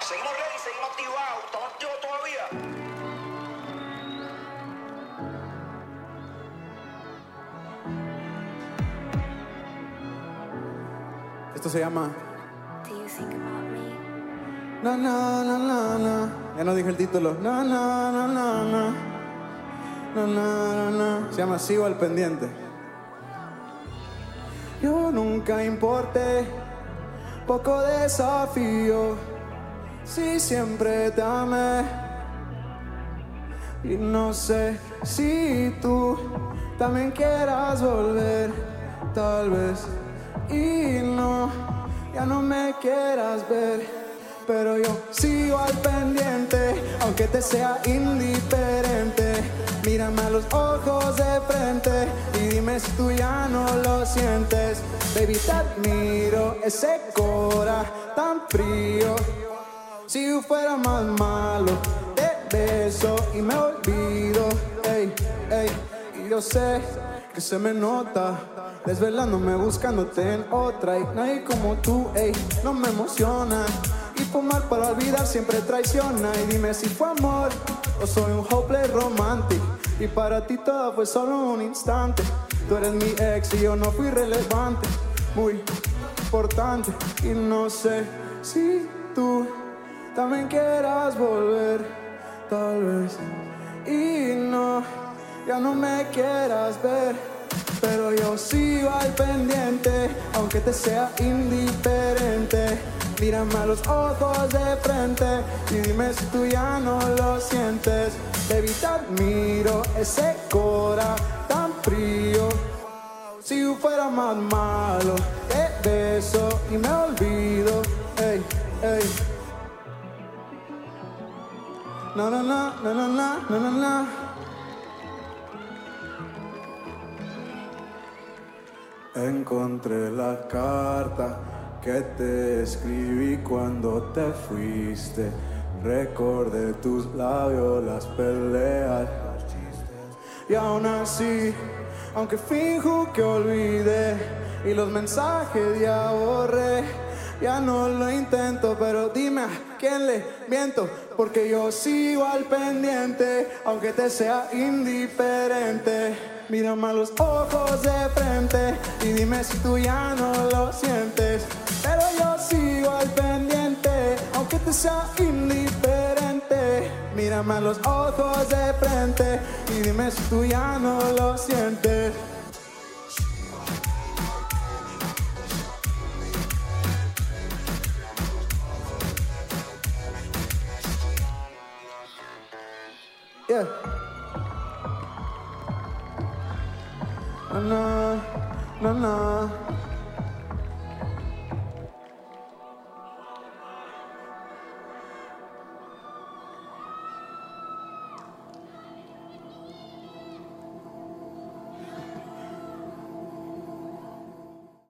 Seguimos ready, seguimos activados. ¿Estamos activos todavía? Esto se llama Do you think about me? na na na na na. Ya no dije el título. Na na na na na. Na na na na. Se llama Sigo al pendiente. Yo nunca importé, poco desafío. Si siempre te amé. Y no sé si tú también quieras volver, tal vez. Y no, ya no me quieras ver, pero yo sigo al pendiente, aunque te sea indiferente. Mírame a los ojos de frente y dime si tú ya no lo sientes. Baby, te admiro, ese cora tan frío. Si yo fuera más malo, te beso y me olvido. Ey, ey, y yo sé que se me nota, desvelándome buscándote en otra. Y nadie como tú, ey, no me emociona. Y fumar para olvidar siempre traiciona. Y dime si fue amor o soy un hopeless romantic. Y para ti todo fue solo un instante. Tú eres mi ex y yo no fui relevante, muy importante. Y no sé si tú también quieras volver, tal vez. Y no, ya no me quieras ver, pero yo sigo al pendiente, aunque te sea indiferente. Mírame a los ojos de frente y dime si tú ya no lo sientes. Baby, te admiro, ese cora tan frío. Si yo fuera más malo, te beso y me olvido. Ey, ey. Na na na na na na na na na. Encontré la carta que te escribí cuando te fuiste. Recordé tus labios, las peleas, los chistes. Y aún así, aunque finjo que olvidé y los mensajes ya borré, ya no lo intento, pero dime a quién le miento, porque yo sigo al pendiente, aunque te sea indiferente. Mírame a los ojos de frente y dime si tú ya no lo sientes. Pero yo sigo al pendiente, aunque te sea indiferente. Mírame a los ojos de frente y dime si tú ya no lo sientes. Yeah. Na na na na.